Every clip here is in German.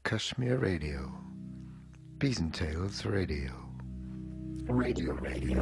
Kashmir Radio. Peace and Tales Radio. Radio.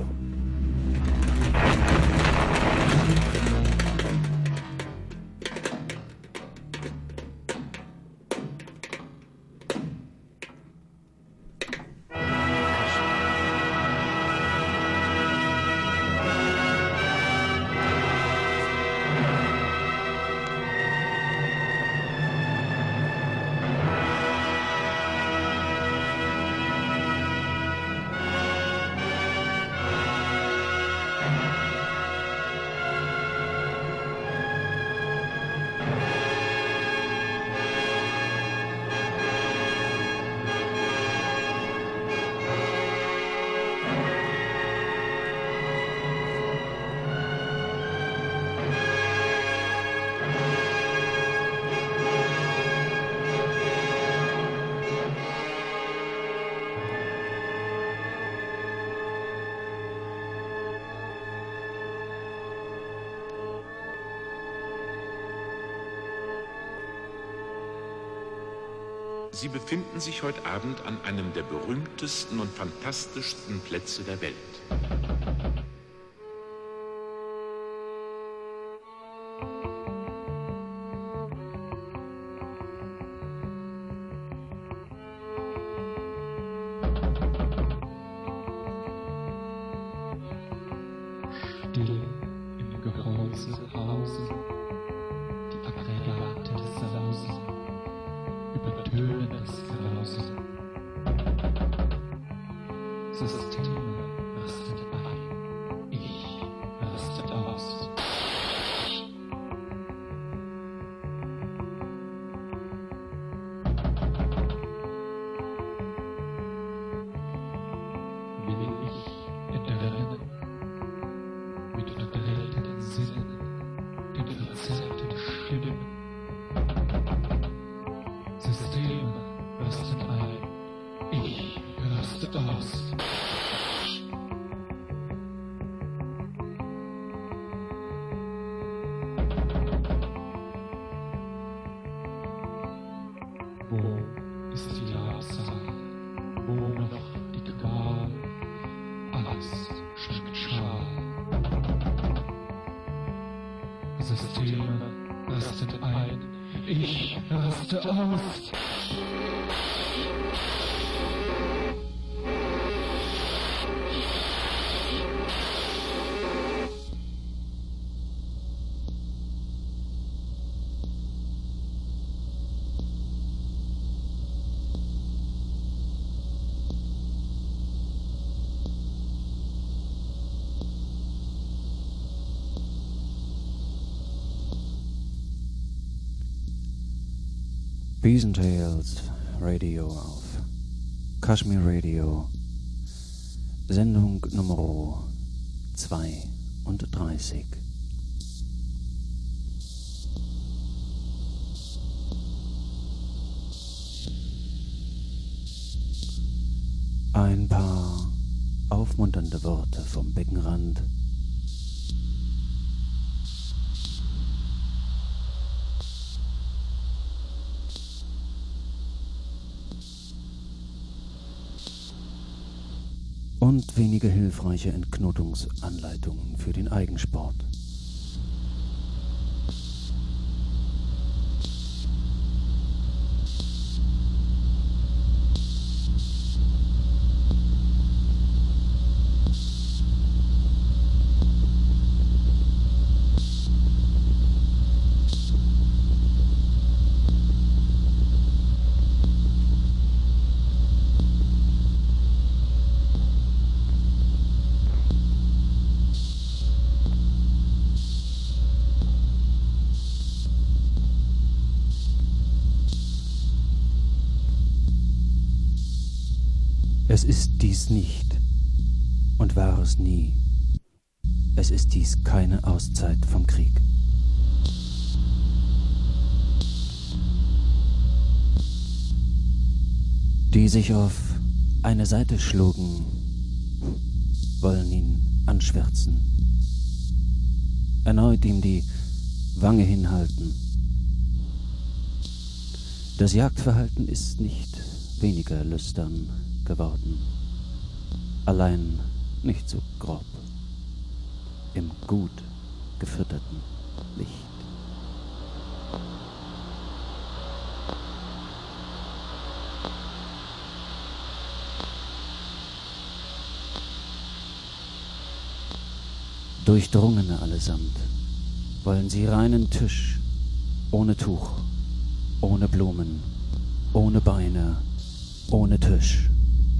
Sie befinden sich heute Abend an einem der berühmtesten und fantastischsten Plätze der Welt. Still im Gehäuse hausen, die Aggregate sausen, übertönen das Grausen. Systeme rasten ein, ich raste aus. Will ich entrinnen, mit verdrehten Sinnen, den verzerrten Stimmen. Systeme rasten ein, ich raste aus. Wo ist die Labsal? Wo noch die Qual? Alles schmeckt schal. Systeme rasten ein, ich raste aus. Peace and Tales Radio auf Kashmir Radio, Sendung Nummer 32. Ein paar aufmunternde Worte vom Beckenrand. Und wenige hilfreiche Entknotungsanleitungen für den Eigensport. Es ist dies nicht und war es nie. Es ist dies keine Auszeit vom Krieg. Die sich auf eine Seite schlugen, wollen ihn anschwärzen, erneut ihm die Wange hinhalten. Das Jagdverhalten ist nicht weniger lüstern geworden, allein nicht so grob, im gut gefütterten Licht. Durchdrungene allesamt, wollen sie reinen Tisch, ohne Tuch, ohne Blumen, ohne Beine, ohne Tisch.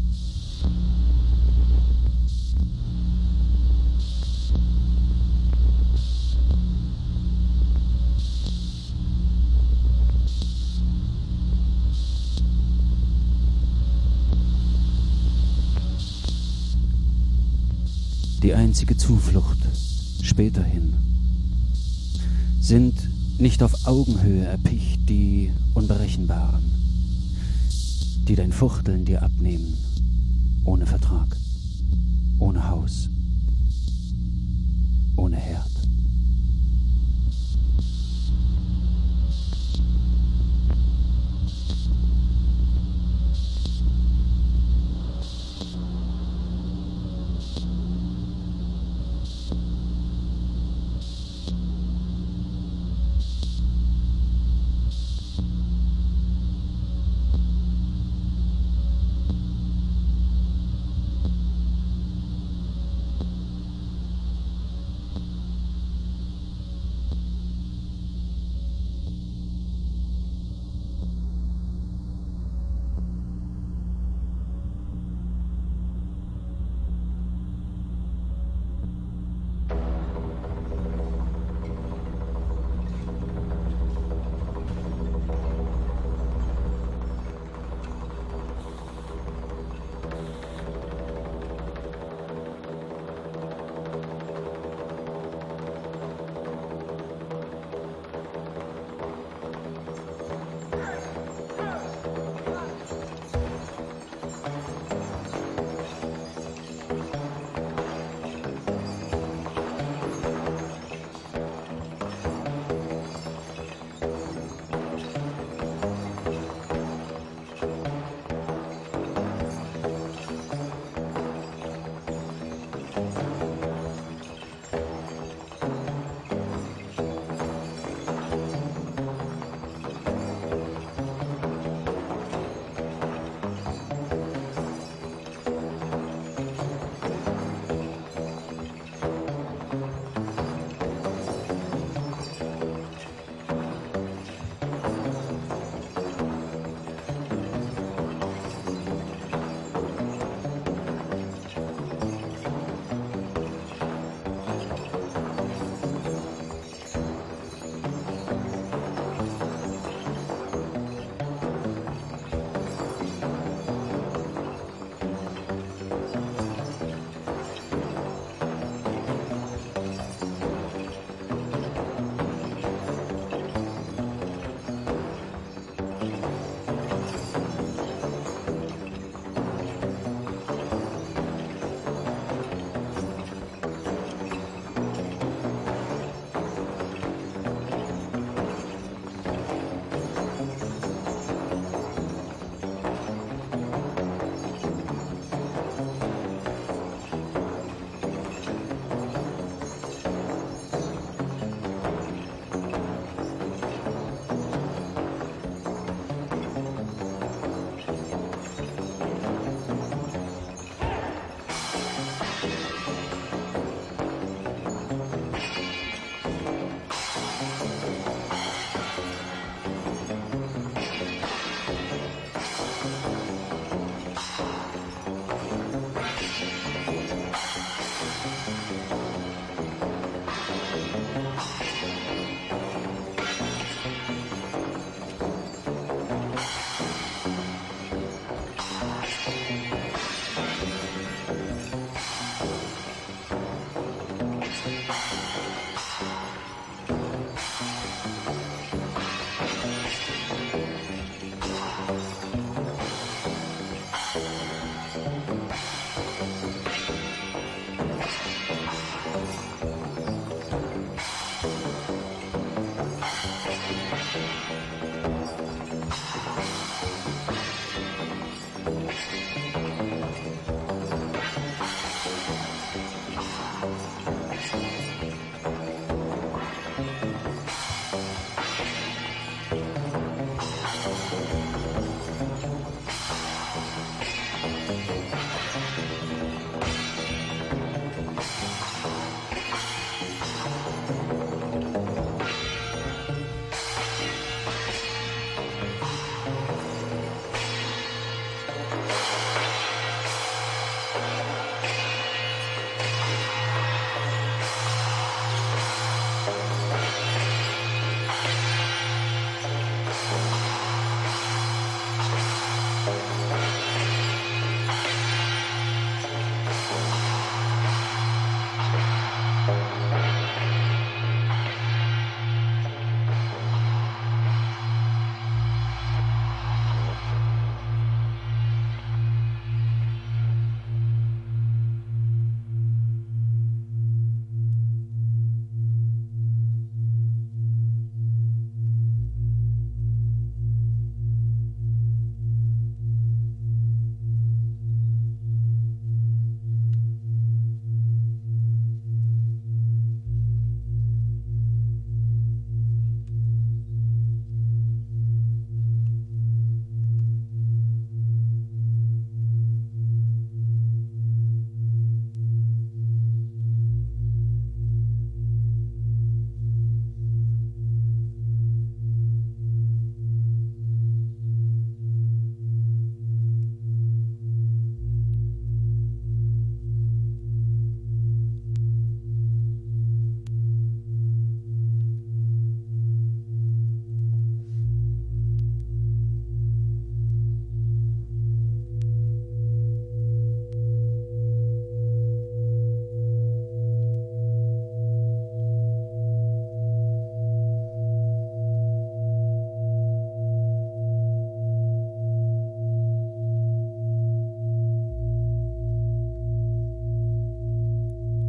Die einzige Zuflucht späterhin sind nicht auf Augenhöhe erpicht die Unberechenbaren, die dein Fuchteln dir abnehmen, ohne Vertrag, ohne Haus, ohne Herd.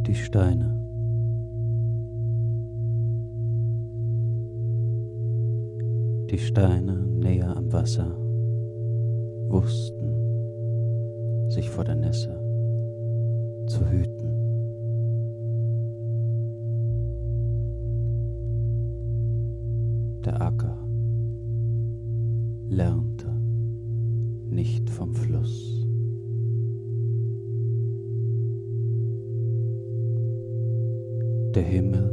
Die Steine. Die Steine näher am Wasser wussten, sich vor der Nässe zu hüten. Der Acker lernte nicht vom Fluss. Der Himmel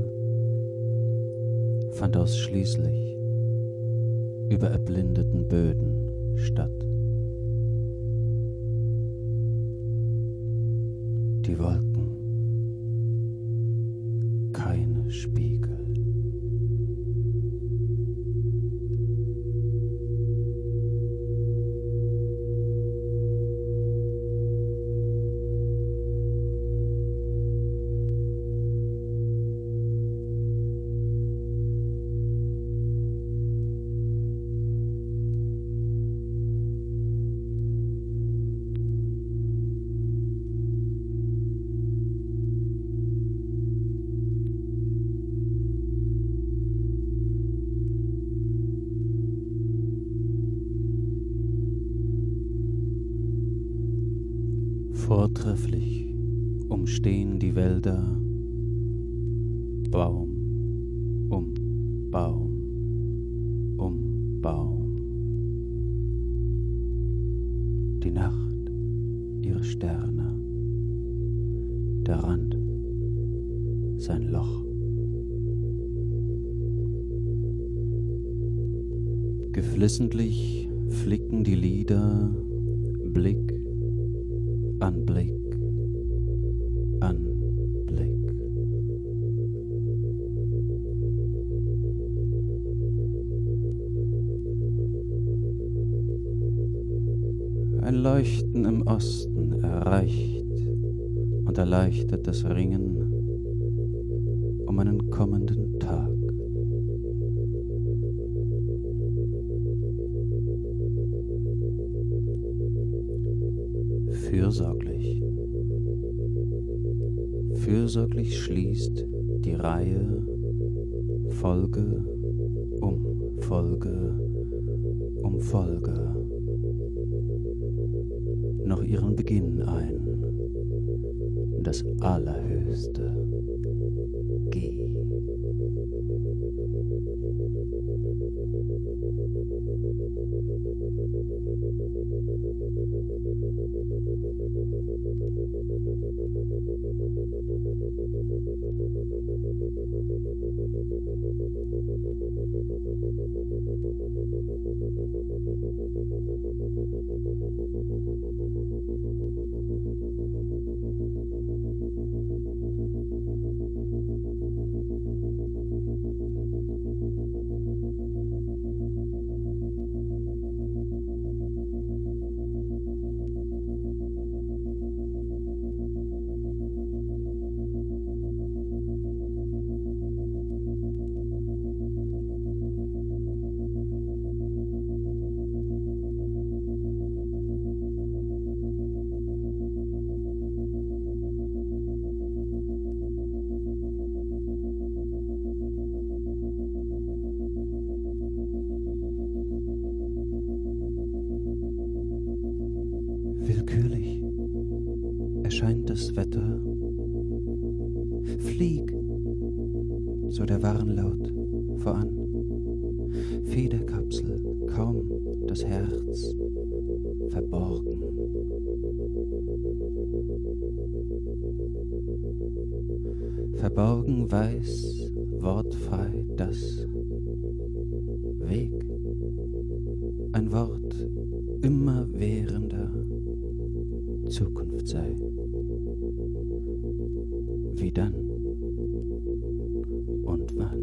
fand ausschließlich über erblindeten Böden statt. Die Wolken, keine Spiegel. Vortrefflich umstehen die Wälder Baum um Baum um Baum. Die Nacht ihre Sterne, der Rand sein Loch. Geflissentlich flicken die Lieder Blick an Blick an Blick. Ein Leuchten im Osten erreicht und erleichtert das Ringen um einen kommenden Tag. Fürsorglich. Fürsorglich schließt die Reihe Folge um Folge um Folge noch ihren Beginn ein. Das allerhöchste G. Willkürlich erscheint das Wetter. Flieg, so der Warnlaut voran. Federkapsel, kaum das Herz verborgen. Verborgen weiß, wortfrei das Weg. Ein Wort immerwährender Zukunft sei. Wie dann und wann.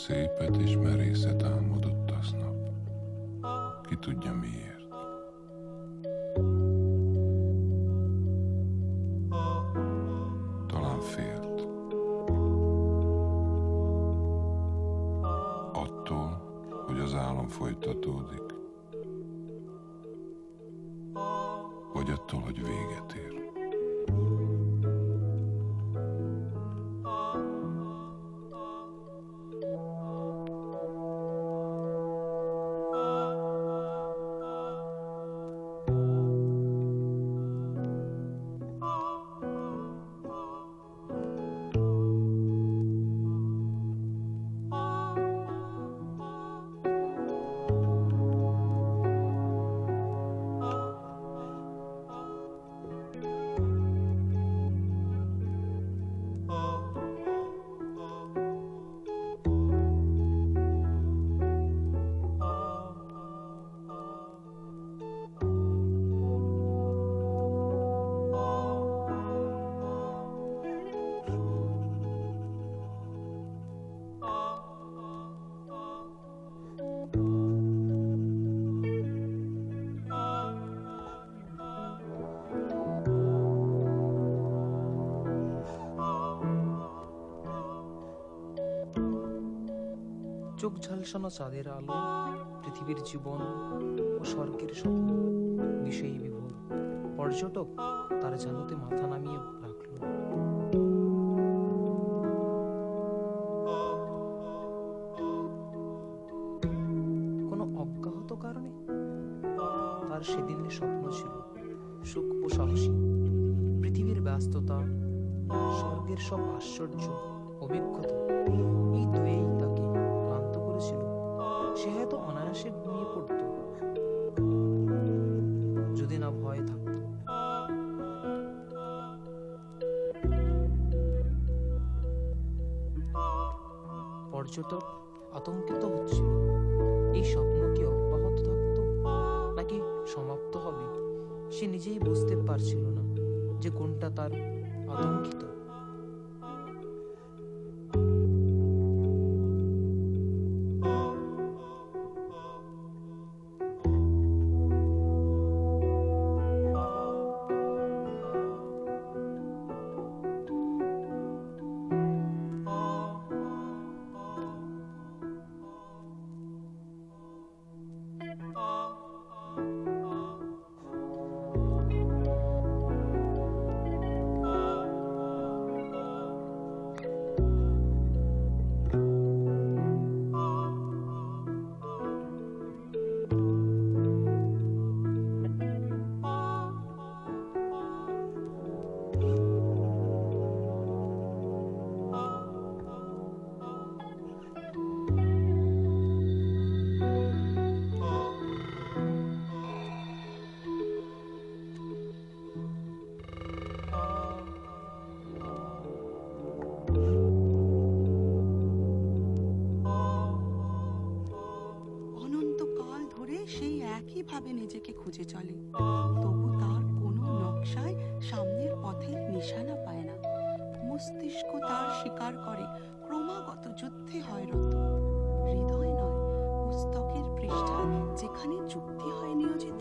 Szépet és merészet álmodott aznap. Ki tudja miért. Talán félt. Attól, hogy az álom folytatódik. Vagy attól, hogy véget ér. চোখ ঝালসানো চাঁদের আলো, পৃথিবীর জীবন ও স্বর্গের স্বপ্ন বিষয়ী বিভোর। পর্যটক তার ঝালুতে মাথা নামিয়ে রাখল। কোনো অজ্ঞাহত কারণে তার সেদিনের স্বপ্ন ছিল সুখ ও সাহসী। পৃথিবীর ব্যস্ততা, স্বর্গের সব আশ্চর্য অভিজ্ঞতা, এই দুয়েই তাকে ক্লান্ত করেছিল। সে হয়তো অনায়াসে ঘুমিয়ে পড়ত যদি না ভয় থাকত। পর্যটক আতঙ্কিত হচ্ছিল, এই স্বপ্ন কি অব্যাহত থাকতো নাকি সমাপ্ত হবে? সে নিজেই বুঝতে পারছিল না যে কোনটা তার আতঙ্কিত। ভাবে নিজেকে খুঁজে চলে, তবু তার কোনো নকশায় সামনের পথের নিশানা পায় না। মস্তিষ্ক তার স্বীকার করে ক্রমাগত যুদ্ধে হয় রত। হৃদয় নয়, পুস্তকের পৃষ্ঠা যেখানে যুক্তি হয় নিয়োজিত।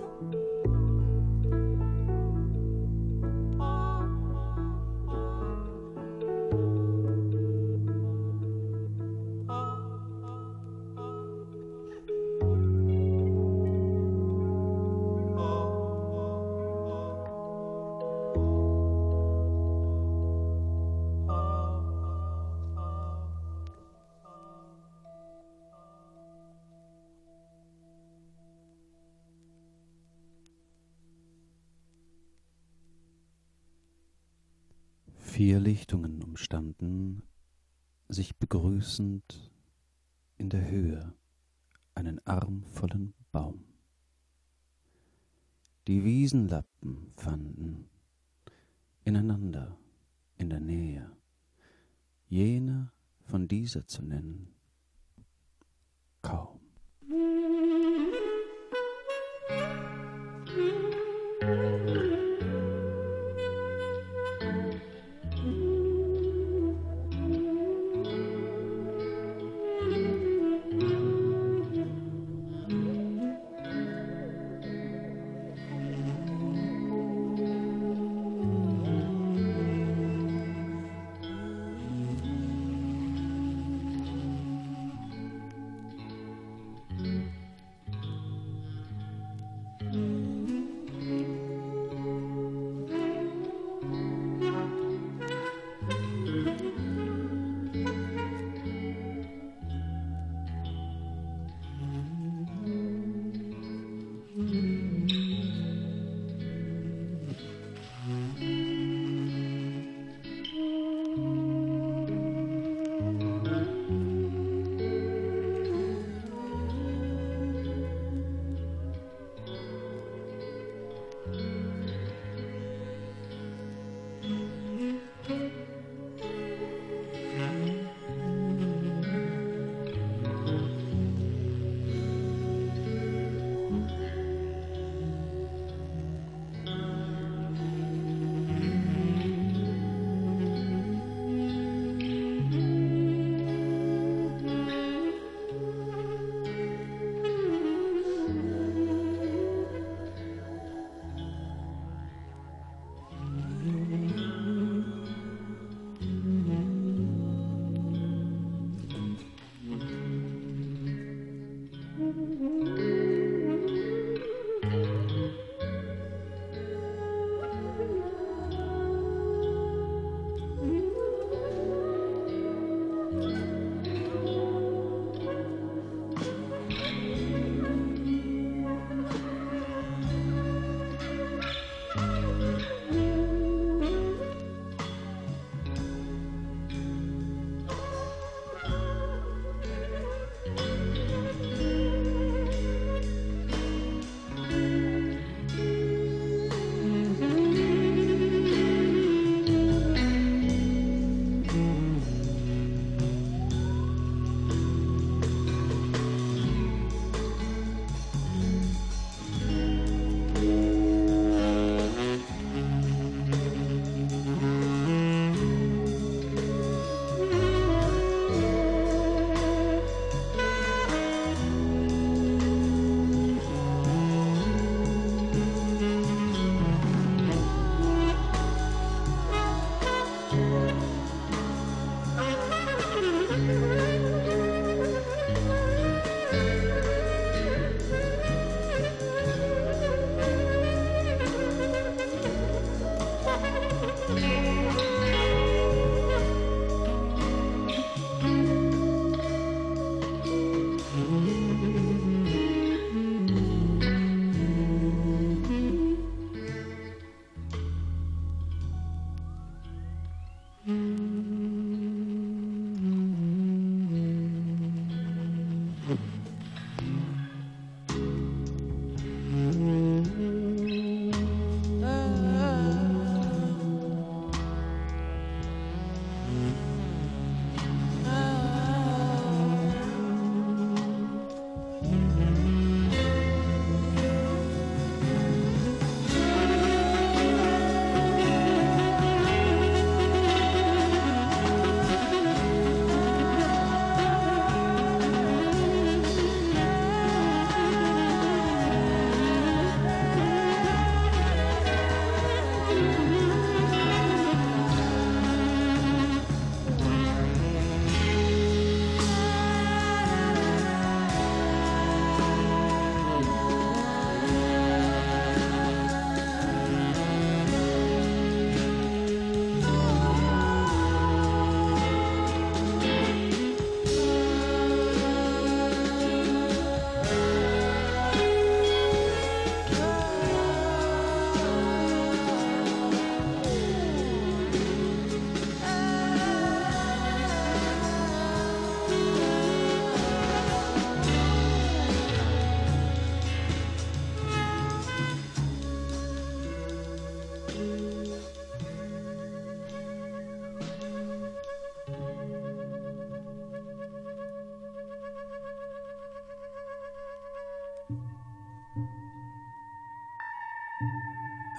Vier Lichtungen umstanden, sich begrüßend in der Höhe, einen armvollen Baum. Die Wiesenlappen fanden ineinander in der Nähe, jene von dieser zu nennen, kaum.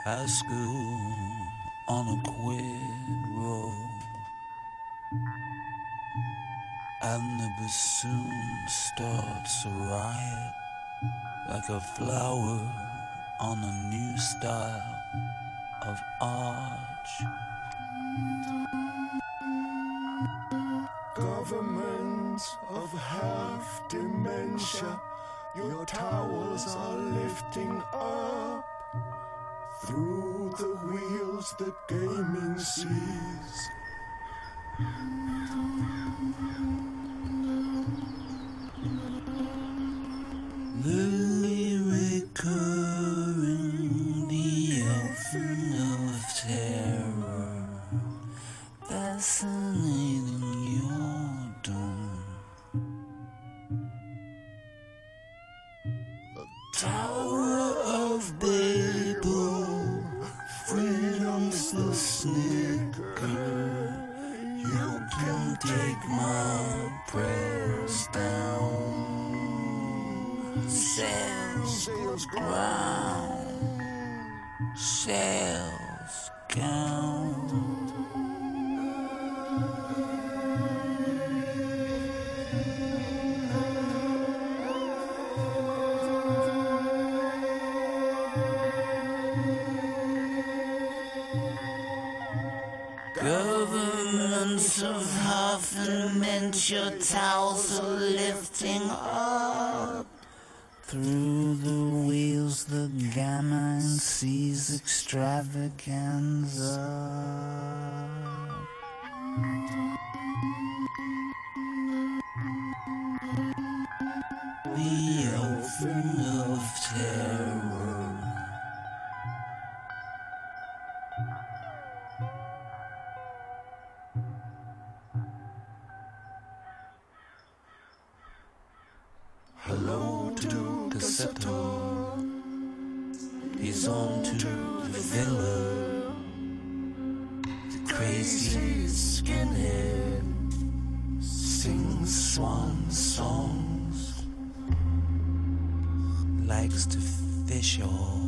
high school on a quid roll, and the bassoon starts a riot like a flower on a new style of arch. Government of half dementia, your towers are lifting up through the wheels that gaming sees. The recurring, the elfin of terror, fascinating your dome. The Tower of Babel, freedom's the snicker. You can take my prayers down. Sails ground, sails gown. Governments of half dementia, towels are lifting up through the wheels, the gamma sees extravaganza. The elfin of terror. Hello to Cassetto, he's on to the villa, the crazy skinhead sings swan songs, likes to fish all.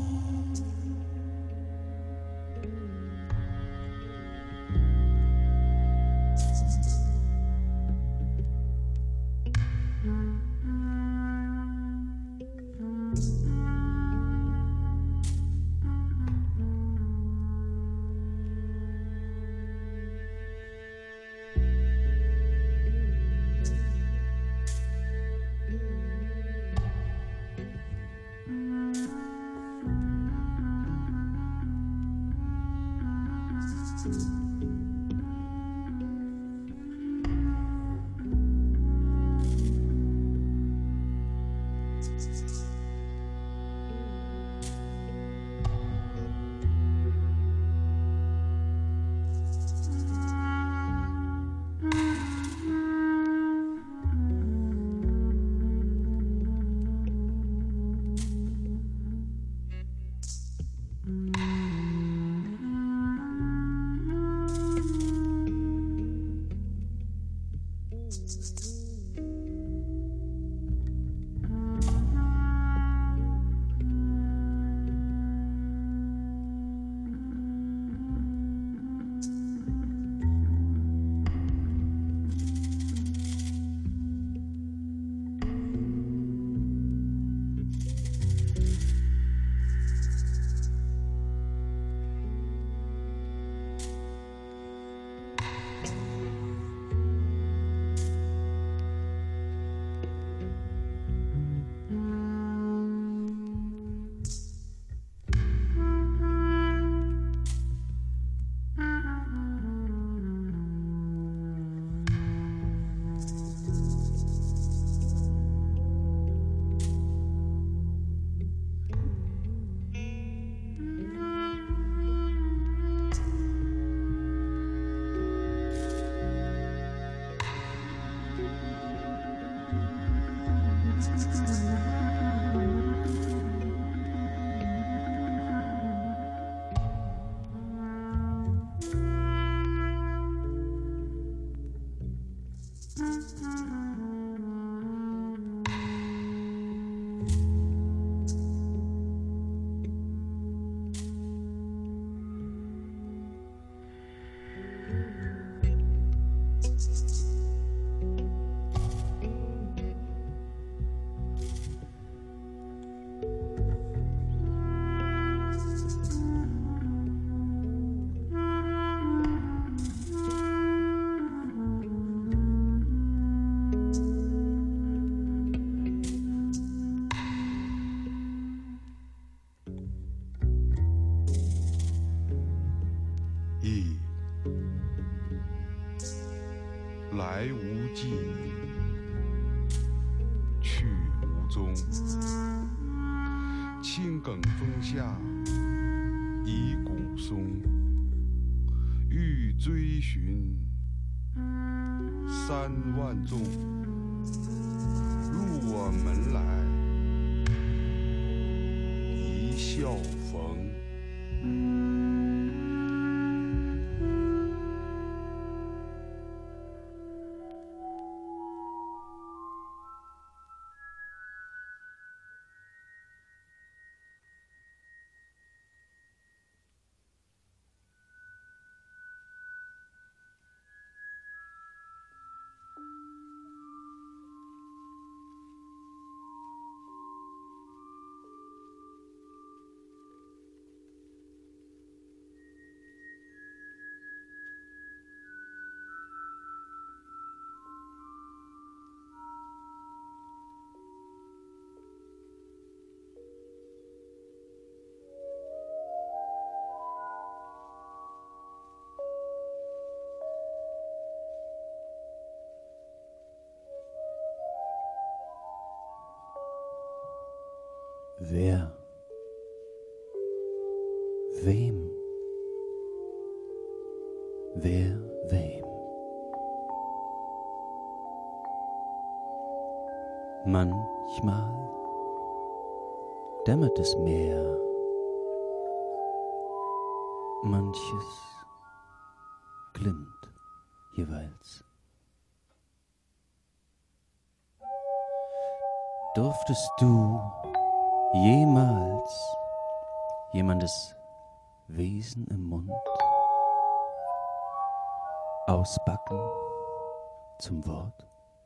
忆来无迹，去无踪。青埂峰下一古松，欲追寻3万众。入我门来一笑逢。 Wer? Wem? Wer wem? Manchmal dämmert es mehr, manches glimmt jeweils. Durftest du jemals jemandes Wesen im Mund ausbacken zum Wort?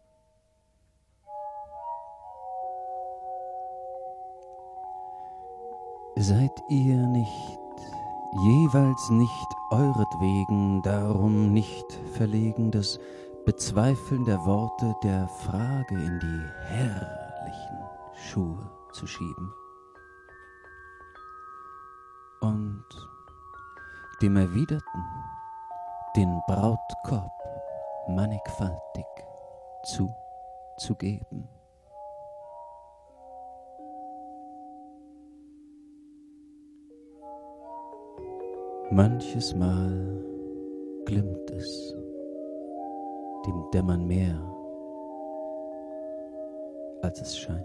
Seid ihr nicht jeweils nicht euretwegen darum nicht verlegen, das Bezweifeln der Worte der Frage in die herrlichen Schuhe zu schieben und dem Erwiderten den Brautkorb mannigfaltig zuzugeben? Manches Mal glimmt es dem Dämmern mehr, als es scheint.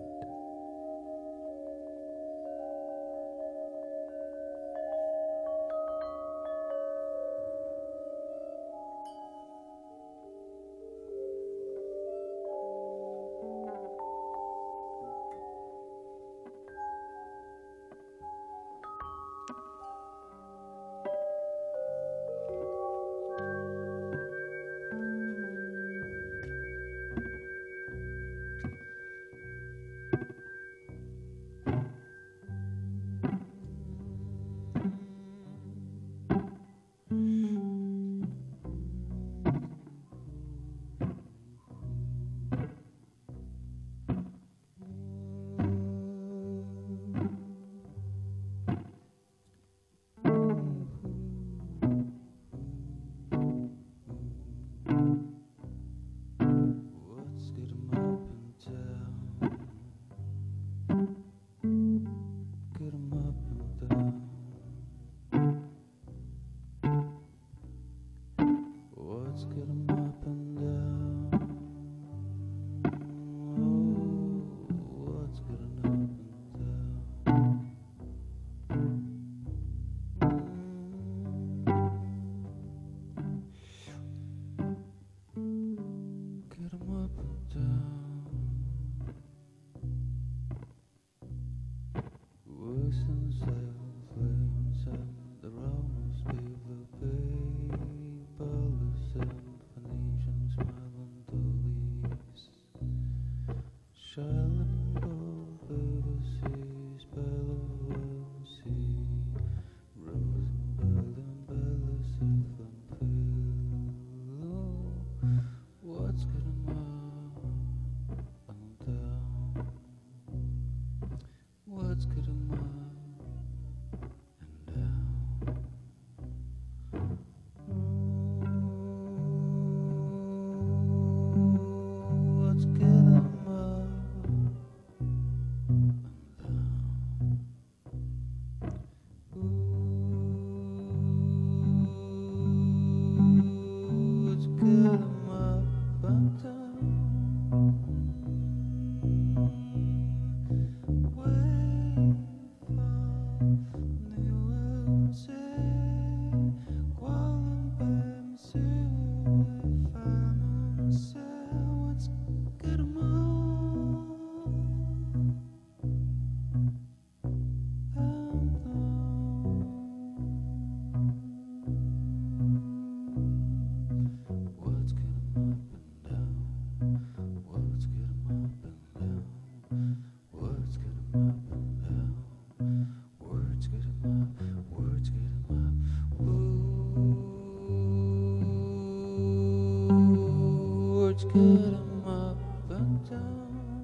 Let's get 'em up and down.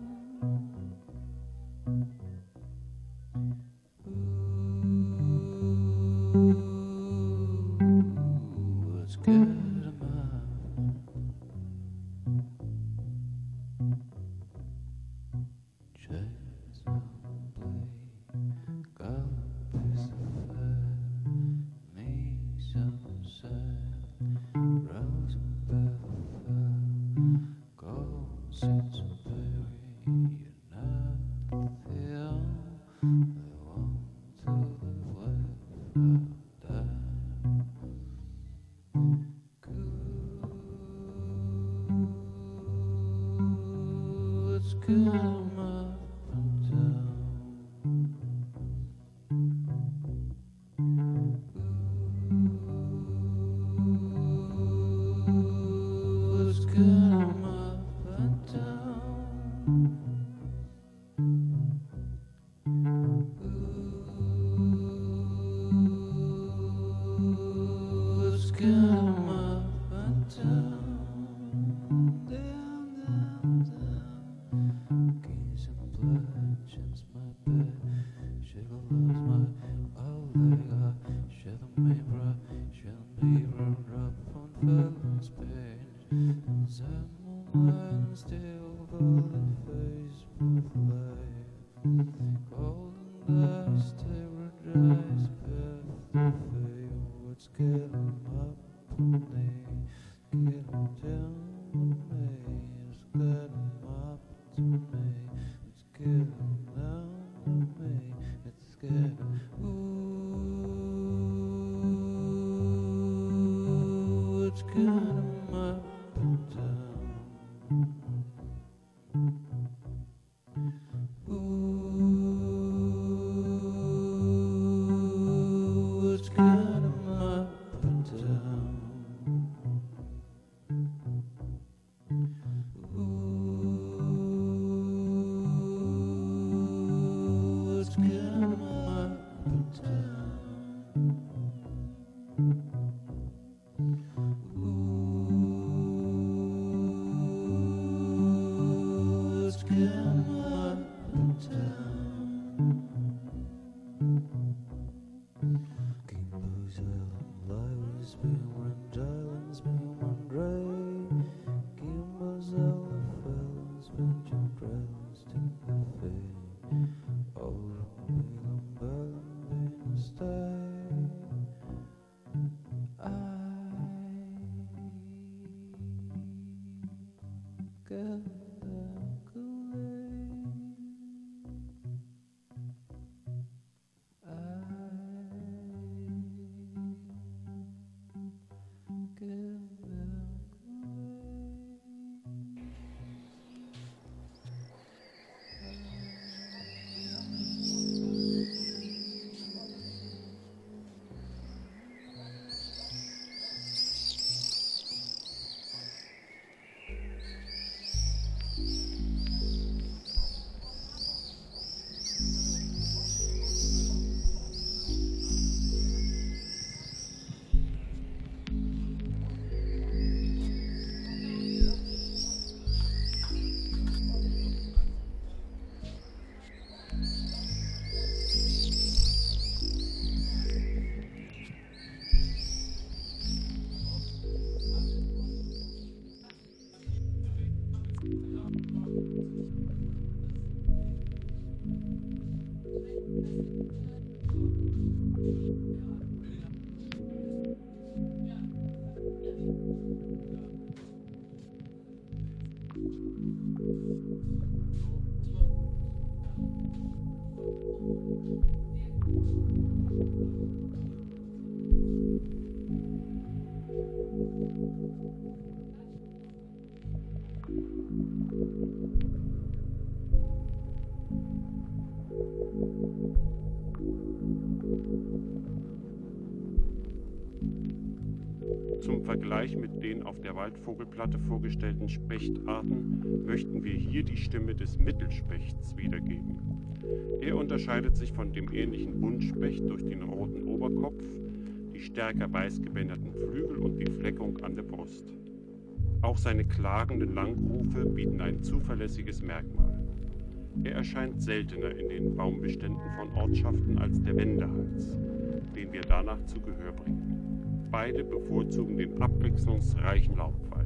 Let's get 'em up. Chairs will play, gallop is the fair, me so sad, rouse and bevel fair, go since a berry, you're not the only one to live without that. Let's get 'em up and down. Let's get 'em up and down. Let's get 'em up and down. Down, down, down. Keys and pledges, my bed. Shiver loves my Allega. Share the mirror up on Felon's page. That moment still golden Facebook live. Golden dice, terrorized path to fame. Let's get 'em up and they get 'em down to me. Let's get 'em up to me. Let's get 'em down to me. Let's get 'em. Let's get 'em up and down. Let's get 'em up and down. Let's get 'em up and down. Let's get 'em up and down. King Louis Island, Lives being run, islands being run dry. King Mozilla, felons been jumped rails to the fade. All of Milan, Berlin, being stay. I get the Kool-Aid. I get the Zum Vergleich mit den auf der Waldvogelplatte vorgestellten Spechtarten möchten wir hier die Stimme des Mittelspechts wiedergeben. Er unterscheidet sich von dem ähnlichen Buntspecht durch den roten Oberkopf, die stärker weiß gebänderten Flügel und die Fleckung an der Brust. Auch seine klagenden Langrufe bieten ein zuverlässiges Merkmal. Er erscheint seltener in den Baumbeständen von Ortschaften als der Wendehals, den wir danach zu Gehör bringen. Beide bevorzugen den abwechslungsreichen Laubwald.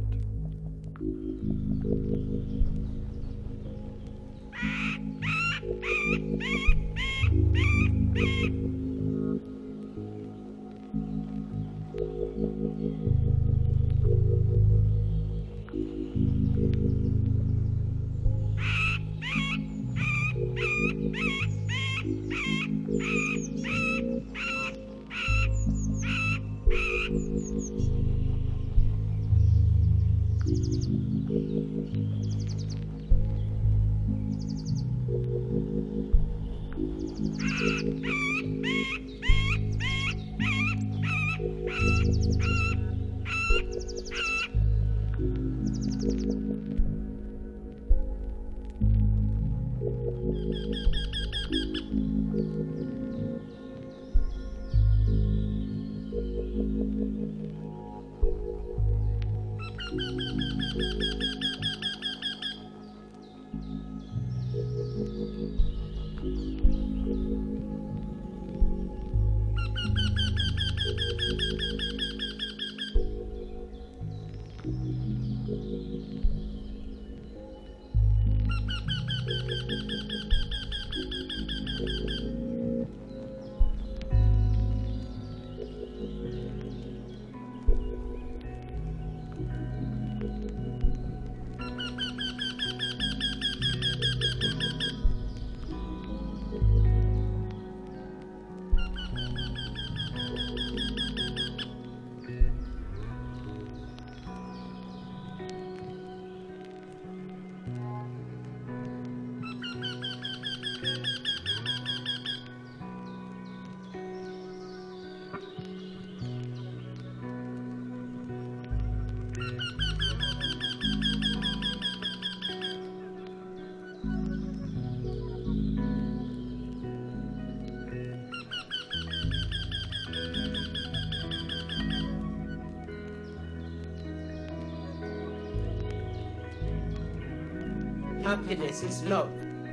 Happiness is love.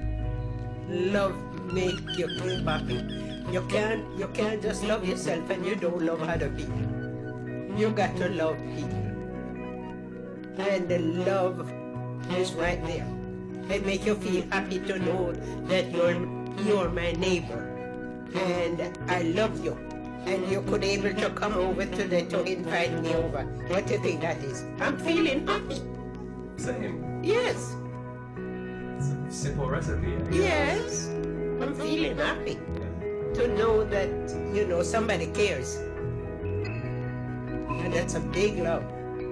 Love make you feel happy. You can't just love yourself and you don't love other people. You got to love people. And the love is right there. It make you feel happy to know that you're my neighbor. And I love you. And you could able to come over today to invite me over. What do you think that is? I'm feeling happy. Same. Yes. It's a simple recipe. Yes. I'm feeling happy to know that, somebody cares. And that's a big love.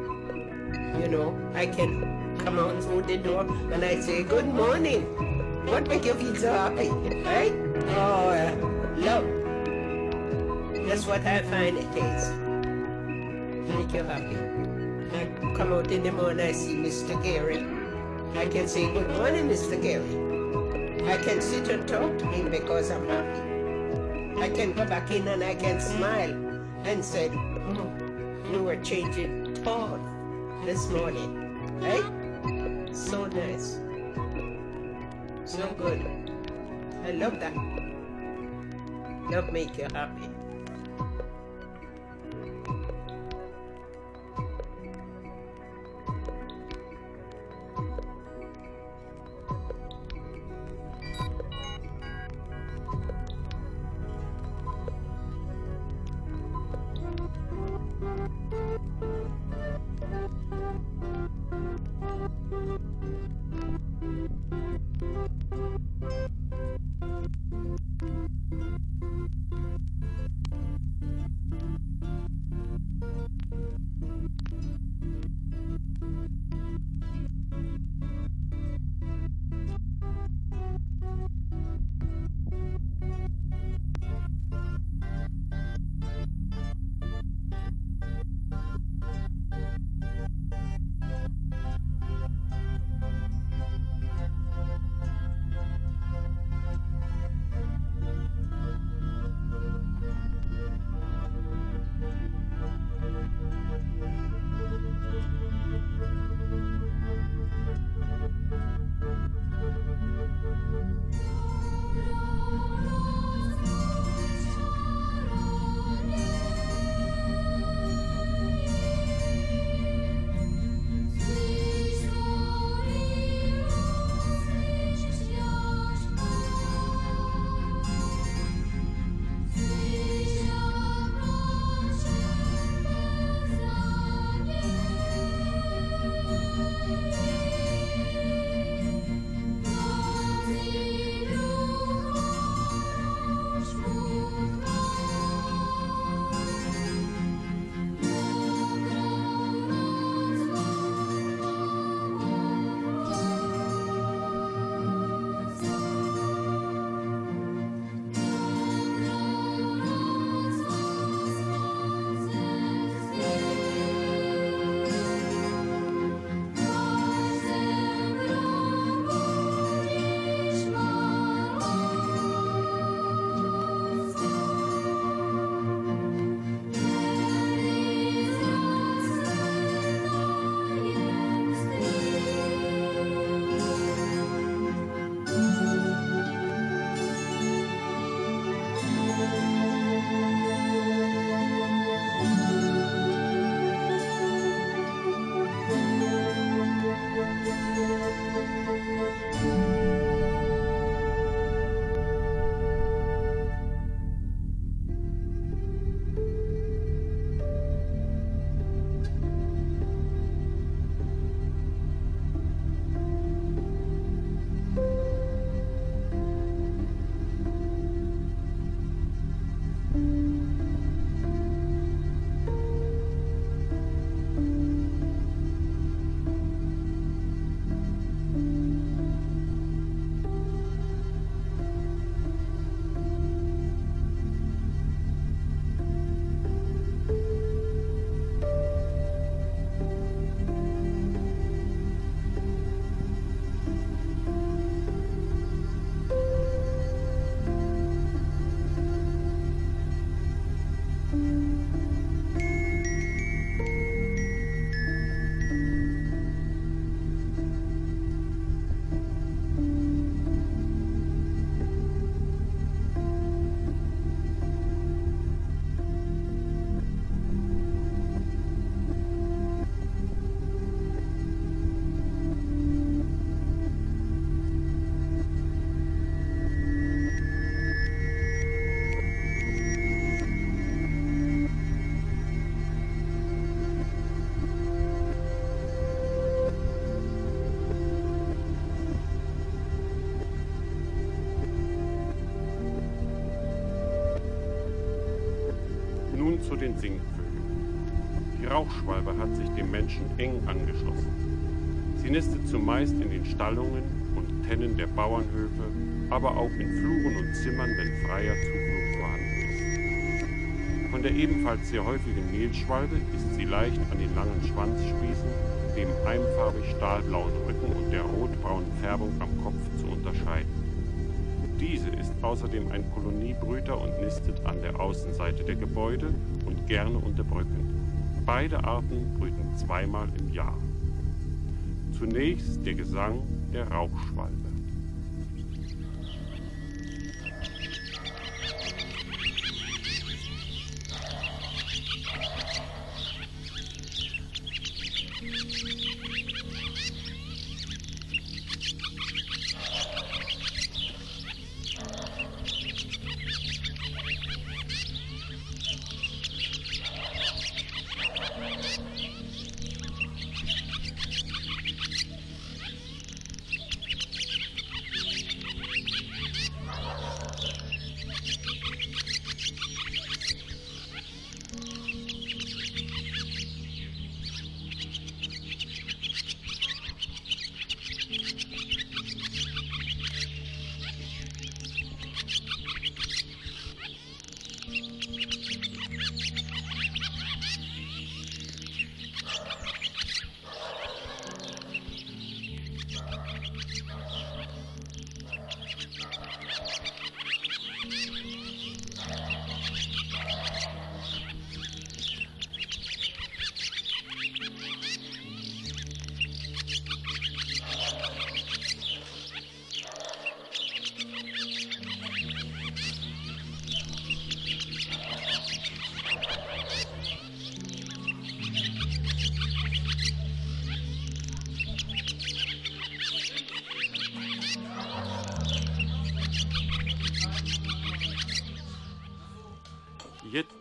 I can come out through the door and I say, good morning. What make you feel so happy, right? Oh, love. That's what I find it is. Make you happy. I come out in the morning, I see Mr. Gary. I can say, good morning, Mr. Gary. I can sit and talk to him because I'm happy. I can go back in and I can smile and say, you were changing thought this morning, right? So nice. So good. I love that. Love make you happy. den Singvögeln. Die Rauchschwalbe hat sich dem Menschen eng angeschlossen. Sie nistet zumeist in den Stallungen und Tennen der Bauernhöfe, aber auch in Fluren und Zimmern, wenn freier Zuflucht vorhanden ist. Von der ebenfalls sehr häufigen Mehlschwalbe ist sie leicht an den langen Schwanzspießen, dem einfarbig stahlblauen Rücken und der rotbraunen Färbung am Kopf zu unterscheiden. Diese ist außerdem ein Koloniebrüter und nistet an der Außenseite der Gebäude und gerne unter Brücken. Beide Arten brüten zweimal im Jahr. Zunächst der Gesang der Rauchschwalbe. Jetzt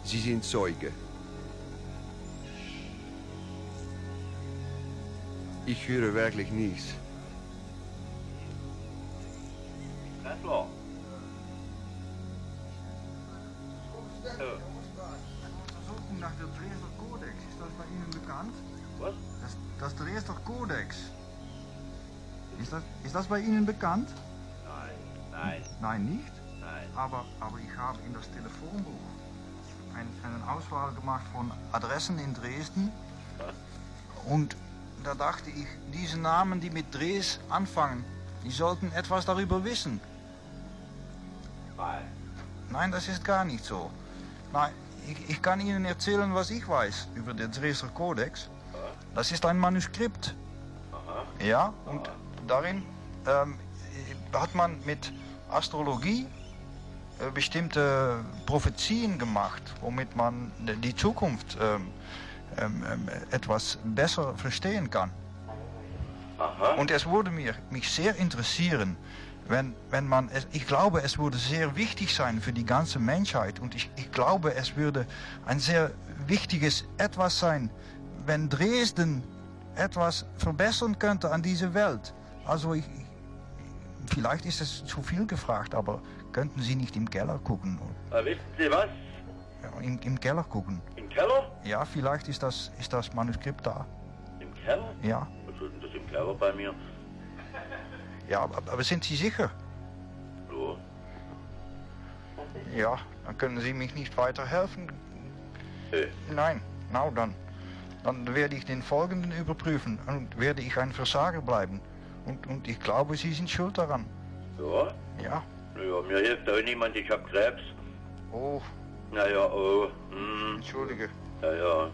Sie sind Zeuge. Ich höre wirklich nichts. Kessler. Untersuchung nach der Dresdner Kodex, ist das bei Ihnen bekannt? Was? Das Dresdner Kodex. Ist das bei Ihnen bekannt? Nein. Nein, nicht? Nein. Aber ich habe in das Telefonbuch eine Auswahl gemacht von Adressen in Dresden. Was? Und da dachte ich, diese Namen, die mit Dres anfangen, die sollten etwas darüber wissen. Nein. Nein, das ist gar nicht so. Nein, ich kann Ihnen erzählen, was ich weiß über den Dresdner Kodex. Das ist ein Manuskript. Aha. Ja, und darin hat man mit Astrologie bestimmte Prophezien gemacht, womit man die Zukunft etwas besser verstehen kann. Aha. Und es würde mich sehr interessieren, wenn man, ich glaube, es würde sehr wichtig sein für die ganze Menschheit und ich glaube, es würde ein sehr wichtiges etwas sein, wenn Dresden etwas verbessern könnte an dieser Welt. Also vielleicht ist es zu viel gefragt, aber könnten Sie nicht im Keller gucken? Wissen Sie was? Ja, im Keller gucken. Im Keller? Ja, vielleicht ist das Manuskript da. Im Keller? Ja. Was ist denn das im Keller bei mir? Ja, aber sind Sie sicher? So. Ja, dann können Sie mich nicht weiterhelfen. Hey. Nein, dann werde ich den Folgenden überprüfen und werde ich ein Versager bleiben. Und ich glaube, Sie sind schuld daran. Ja? Ja. Naja, mir hilft auch niemand, ich hab Krebs. Oh. Naja, oh. Entschuldige. Ja.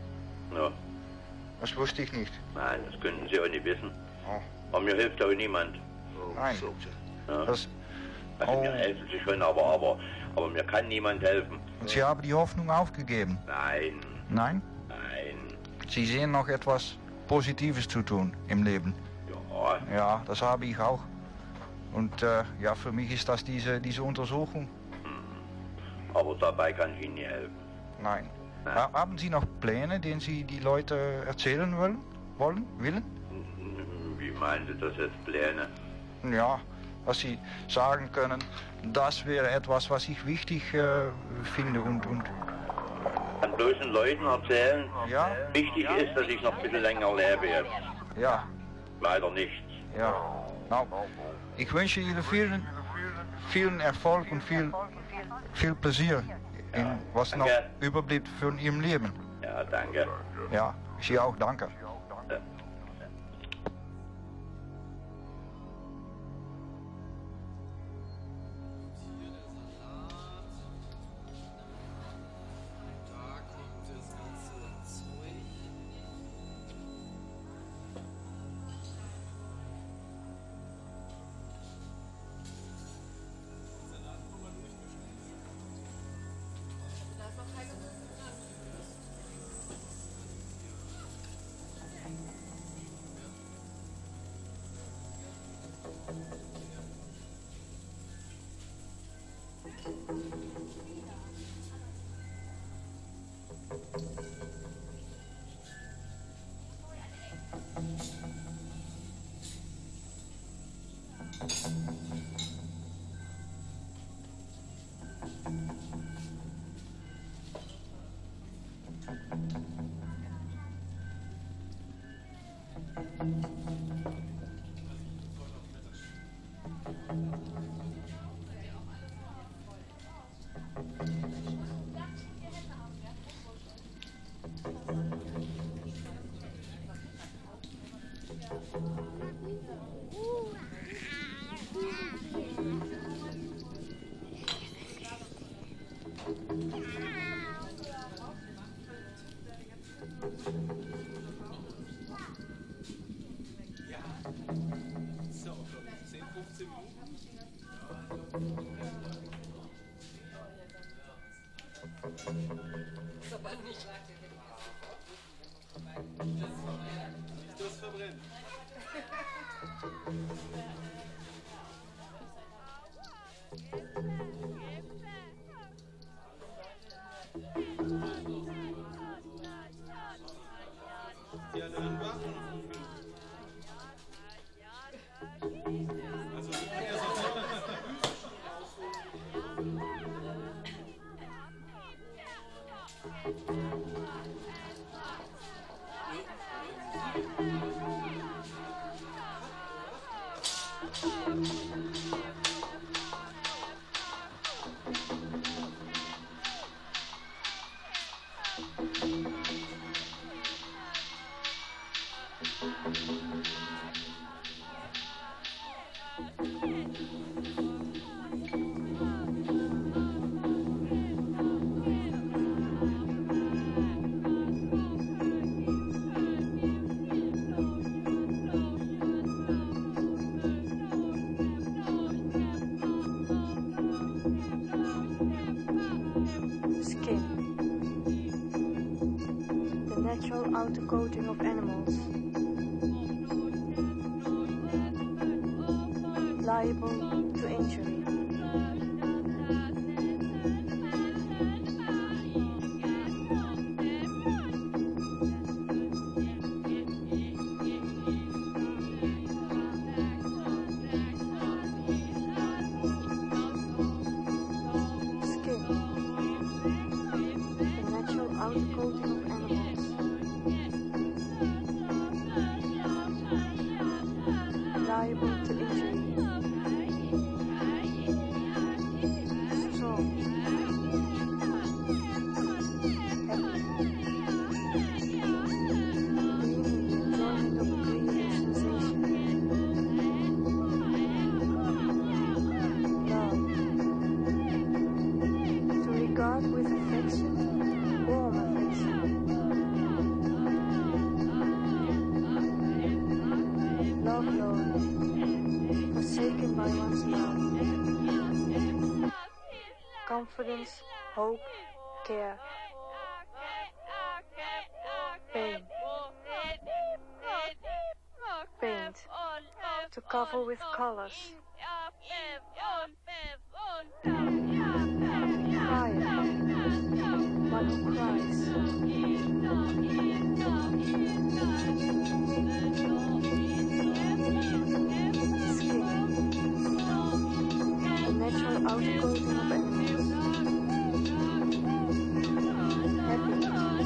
Das wusste ich nicht. Nein, das könnten Sie auch nicht wissen. Oh. Aber mir hilft auch niemand. Nein. Ja. Das, also mir helfen Sie schon, aber mir kann niemand helfen. Und Sie haben die Hoffnung aufgegeben? Nein. Nein? Nein. Sie sehen noch etwas Positives zu tun im Leben? Ja. Ja, das habe ich auch. Und ja, für mich ist das diese Untersuchung. Aber dabei kann ich Ihnen nicht helfen. Nein. Haben Sie noch Pläne, denen Sie die Leute erzählen willen? Wie meinen Sie das jetzt, Pläne? Ja, dass Sie sagen können, das wäre etwas, was ich wichtig finde und An bloßen Leuten erzählen? Ja. Wichtig ist, dass ich noch ein bisschen länger lebe jetzt. Ja. Leider nicht. Ja. Nou, ich wünsche Ihnen vielen Erfolg und viel Plezier in was noch überbleibt von Ihrem Leben. Ja, danke. Ja, Sie auch, danke. Das verbrennt. Outer coating of animals, liable to injury. Skin, the natural outer coating of animals. Liable to injury. Strong. Happy. Feeling the enjoyment of a grievous sensation. Love. To regard with affection, warm affection. Love Lord, forsaken by one's love. Confidence, hope, care. Pain. Paint. To cover with colors. Fire. One who cries. The natural outer coating of animals. Happy.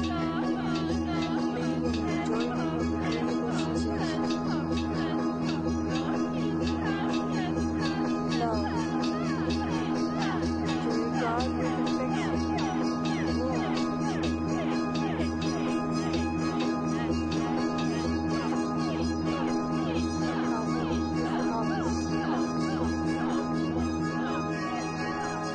Being in the enjoyment of the agreeable sensation. Love. To regard with affection. Warm. Cover with colors.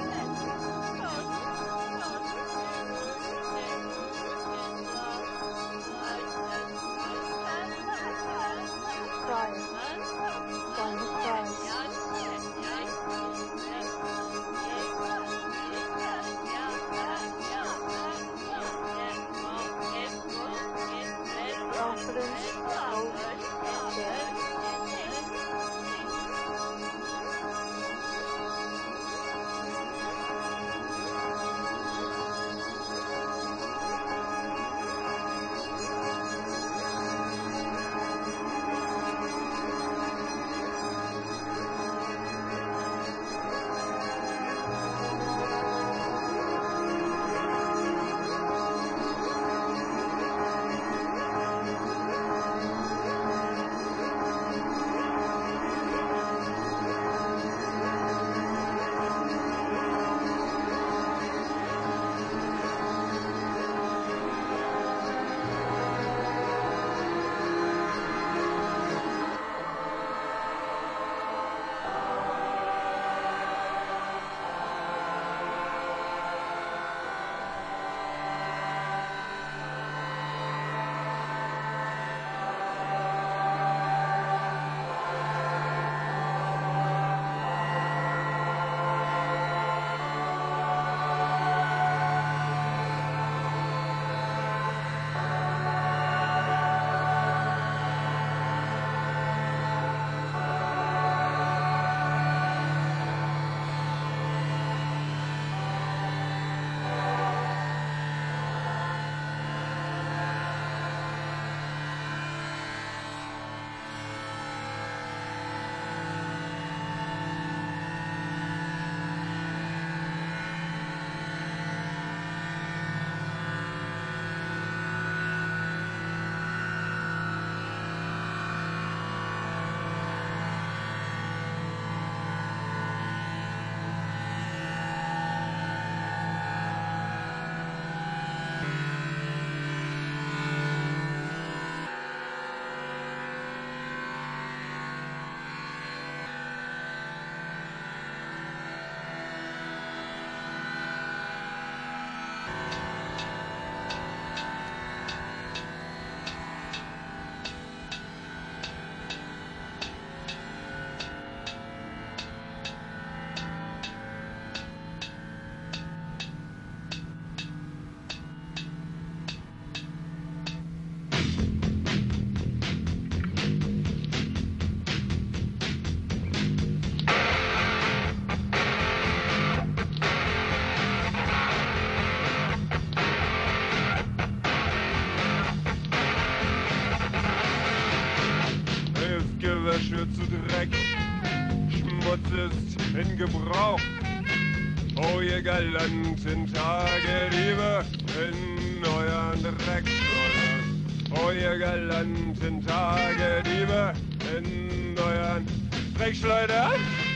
wird zu Dreck. Schmutz ist in Gebrauch. Oh, ihr galanten Tagediebe in euren Dreckschleudern. Oh, ihr galanten Tagediebe in euren Dreckschleudern.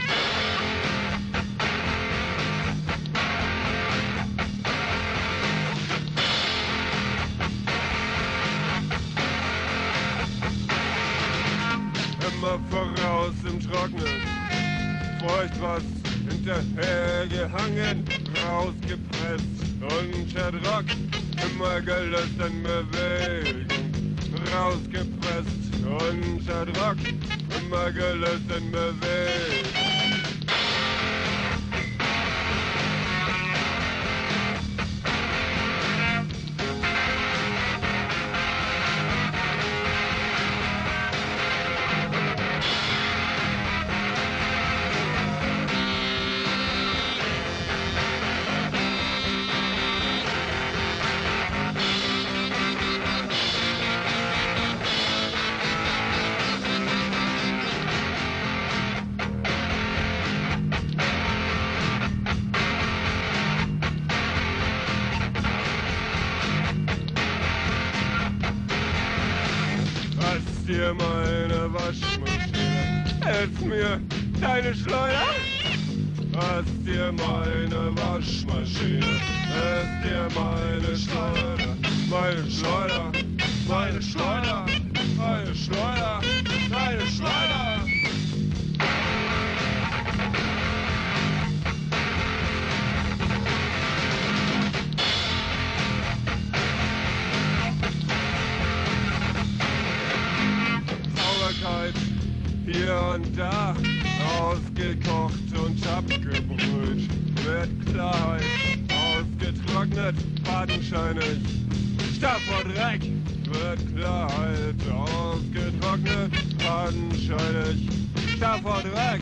Immer voraus im Trocknen, feucht was hinterhergehangen, rausgepresst und verdrockt, immer gelöst in Bewegung, rausgepresst und verdrockt, immer gelöst in Bewegung. Dir meine Waschmaschine, hilf mir deine Schleuder. Hast dir meine Waschmaschine, ist dir meine Schleuder, meine Schleuder, meine Schleuder, meine Schleuder, deine Schleuder. Hier und da, ausgekocht und abgebrüht, wird Klarheit ausgetrocknet, fadenscheinig, Staub und Dreck, wird Klarheit ausgetrocknet, fadenscheinig, Staub und Dreck.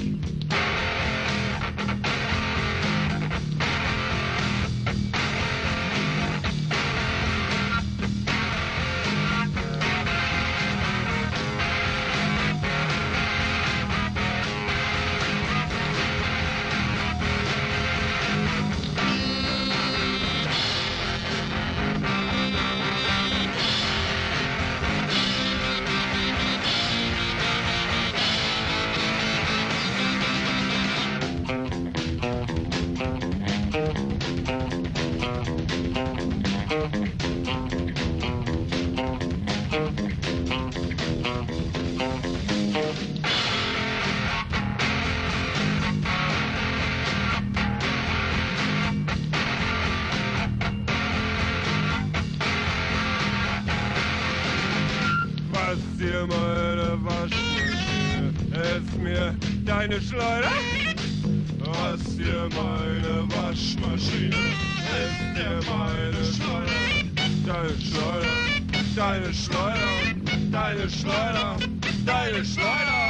Dir meine Waschmaschine, hilf mir deine Schleuder. Was dir meine Waschmaschine, hilf dir meine Schleuder. Deine Schleuder, deine Schleuder, deine Schleuder, deine Schleuder.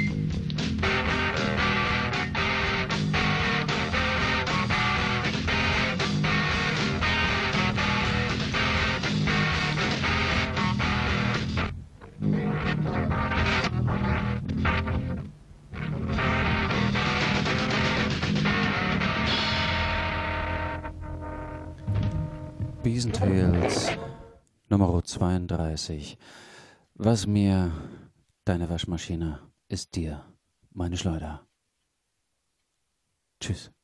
Bees and Tales Nummer 32. Was mir deine Waschmaschine ist dir meine Schleuder. Tschüss.